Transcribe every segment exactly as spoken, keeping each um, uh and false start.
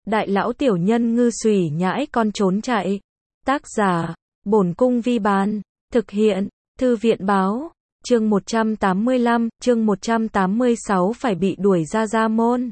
đại lão tiểu nhân ngư xùy nhãi con trốn chạy. Tác giả, Bổn Cung Vi Bán. Thực hiện, Thư viện Báo. Chương một trăm tám mươi lăm, chương một trăm tám mươi sáu phải bị đuổi ra gia môn.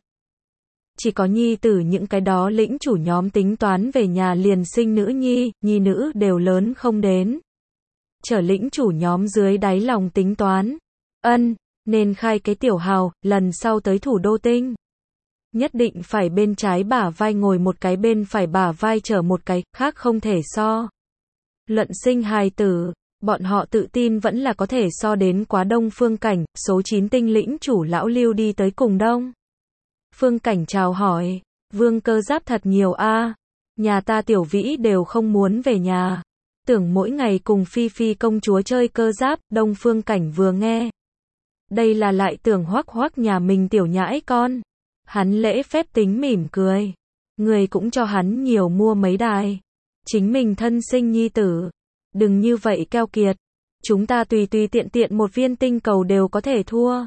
Chỉ có nhi tử những cái đó lĩnh chủ nhóm tính toán về nhà liền sinh nữ nhi, nhi nữ đều lớn không đến. Trở lĩnh chủ nhóm dưới đáy lòng tính toán. Ân, nên khai cái tiểu hào, lần sau tới thủ đô tinh. Nhất định phải bên trái bả vai ngồi một cái, bên phải bả vai chở một cái, khác không thể so. Luận sinh hài tử, bọn họ tự tin vẫn là có thể so đến quá Đông Phương Cảnh, số chín tinh lĩnh chủ lão Lưu đi tới cùng Đông Phương Cảnh chào hỏi, Vương Cơ Giáp thật nhiều a, nhà ta tiểu vĩ đều không muốn về nhà, tưởng mỗi ngày cùng Phi Phi công chúa chơi Cơ Giáp. Đông Phương Cảnh vừa nghe, đây là lại tưởng hoắc hoắc nhà mình tiểu nhãi con, hắn lễ phép tính mỉm cười, người cũng cho hắn nhiều mua mấy đài, chính mình thân sinh nhi tử, đừng như vậy keo kiệt, chúng ta tùy tùy tiện tiện một viên tinh cầu đều có thể thua,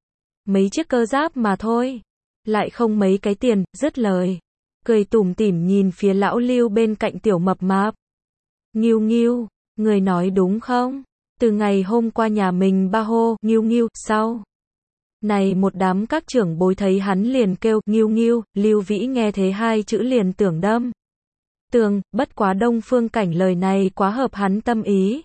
mấy chiếc Cơ Giáp mà thôi, lại không mấy cái tiền. Dứt lời, cười tủm tỉm nhìn phía lão Lưu bên cạnh tiểu mập mạp. Nghiêu nghiêu, người nói đúng không? Từ ngày hôm qua nhà mình ba hô nghiêu nghiêu, sau này một đám các trưởng bối thấy hắn liền kêu nghiêu nghiêu, Lưu Vĩ nghe thế hai chữ liền tưởng đâm tường, bất quá Đông Phương Cảnh lời này quá hợp hắn tâm ý.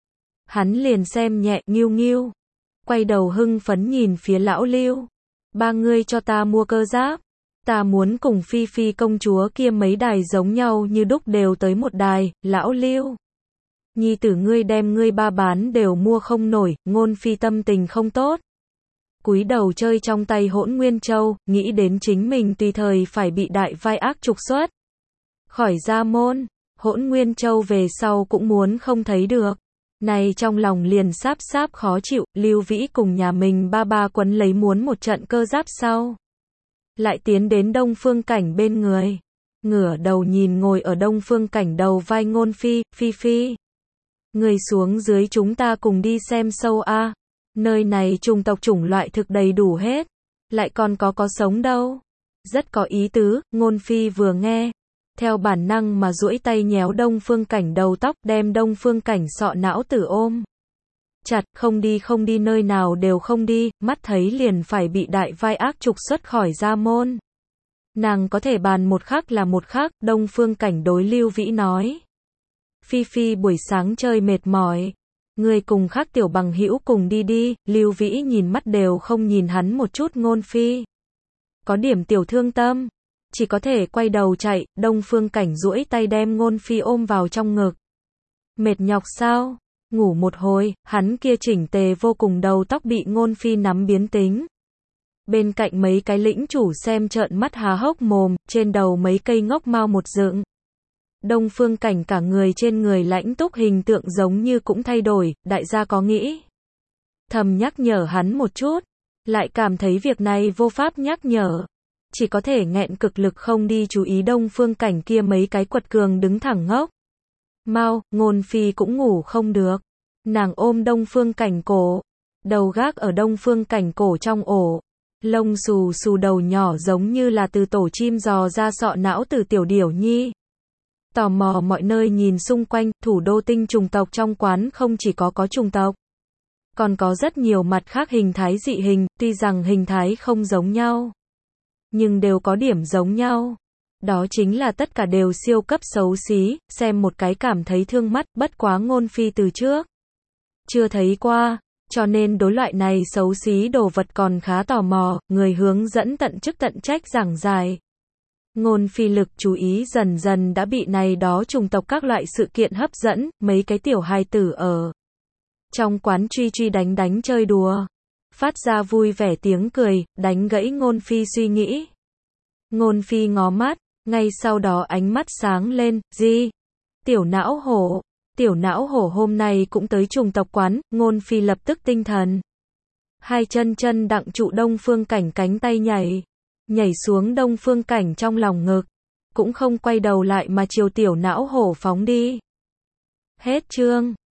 Hắn liền xem nhẹ nghiêu nghiêu, quay đầu hưng phấn nhìn phía lão Lưu. Ba ngươi cho ta mua Cơ Giáp, ta muốn cùng Phi Phi công chúa kia mấy đài giống nhau như đúc đều tới một đài. Lão Lưu, nhi tử ngươi đem ngươi ba bán đều mua không nổi. Ngôn Phi tâm tình không tốt, cúi đầu chơi trong tay Hỗn Nguyên Châu, nghĩ đến chính mình tùy thời phải bị đại vai ác trục xuất khỏi gia môn, Hỗn Nguyên Châu về sau cũng muốn không thấy được. Này trong lòng liền sáp sáp khó chịu. Lưu Vĩ cùng nhà mình ba ba quấn lấy muốn một trận Cơ Giáp sau, lại tiến đến Đông Phương Cảnh bên người, ngửa đầu nhìn ngồi ở Đông Phương Cảnh đầu vai Ngôn Phi. Phi Phi, người xuống dưới chúng ta cùng đi xem sâu a, nơi này chủng tộc chủng loại thực đầy đủ hết, lại còn có có sống đâu, rất có ý tứ. Ngôn Phi vừa nghe, theo bản năng mà duỗi tay nhéo Đông Phương Cảnh đầu tóc, đem Đông Phương Cảnh sọ não tử ôm chặt. Không đi không đi, nơi nào đều không đi, mắt thấy liền phải bị đại vai ác trục xuất khỏi gia môn, nàng có thể bàn một khắc là một khắc. Đông Phương Cảnh đối Lưu Vĩ nói, Phi Phi buổi sáng chơi mệt mỏi, người cùng khác tiểu bằng hữu cùng đi đi. Lưu Vĩ nhìn mắt đều không nhìn hắn một chút. Ngôn Phi có điểm tiểu thương tâm, chỉ có thể quay đầu chạy. Đông Phương Cảnh duỗi tay đem Ngôn Phi ôm vào trong ngực. Mệt nhọc sao? Ngủ một hồi, hắn kia chỉnh tề vô cùng đầu tóc bị Ngôn Phi nắm biến tính. Bên cạnh mấy cái lĩnh chủ xem trợn mắt há hốc mồm, trên đầu mấy cây ngốc mao một dựng. Đông Phương Cảnh cả người trên người lãnh túc, hình tượng giống như cũng thay đổi. Đại gia có nghĩ thầm nhắc nhở hắn một chút, lại cảm thấy việc này vô pháp nhắc nhở, chỉ có thể nghẹn cực lực không đi chú ý Đông Phương Cảnh kia mấy cái quật cường đứng thẳng ngốc mau. Ngôn Phi cũng ngủ không được, nàng ôm Đông Phương Cảnh cổ, đầu gác ở Đông Phương Cảnh cổ trong ổ, lông xù xù đầu nhỏ giống như là từ tổ chim dò ra sọ não từ tiểu điểu nhi, tò mò mọi nơi nhìn xung quanh. Thủ đô tinh chủng tộc trong quán không chỉ có có chủng tộc, còn có rất nhiều mặt khác hình thái dị hình, tuy rằng hình thái không giống nhau, nhưng đều có điểm giống nhau. Đó chính là tất cả đều siêu cấp xấu xí, xem một cái cảm thấy thương mắt. Bất quá Ngôn Phi từ trước chưa thấy qua, cho nên đối loại này xấu xí đồ vật còn khá tò mò. Người hướng dẫn tận chức tận trách giảng giải. Ngôn Phi lực chú ý dần dần đã bị này đó chủng tộc các loại sự kiện hấp dẫn. Mấy cái tiểu hài tử ở trong quán truy truy đánh đánh chơi đùa, phát ra vui vẻ tiếng cười, đánh gãy Ngôn Phi suy nghĩ. Ngôn Phi ngó mắt, ngay sau đó ánh mắt sáng lên. Gì? Tiểu não hổ, tiểu não hổ hôm nay cũng tới chủng tộc quán. Ngôn Phi lập tức tinh thần, hai chân chân đặng trụ Đông Phương Cảnh cánh tay nhảy, nhảy xuống Đông Phương Cảnh trong lòng ngực, cũng không quay đầu lại mà chiều tiểu não hổ phóng đi. Hết chương.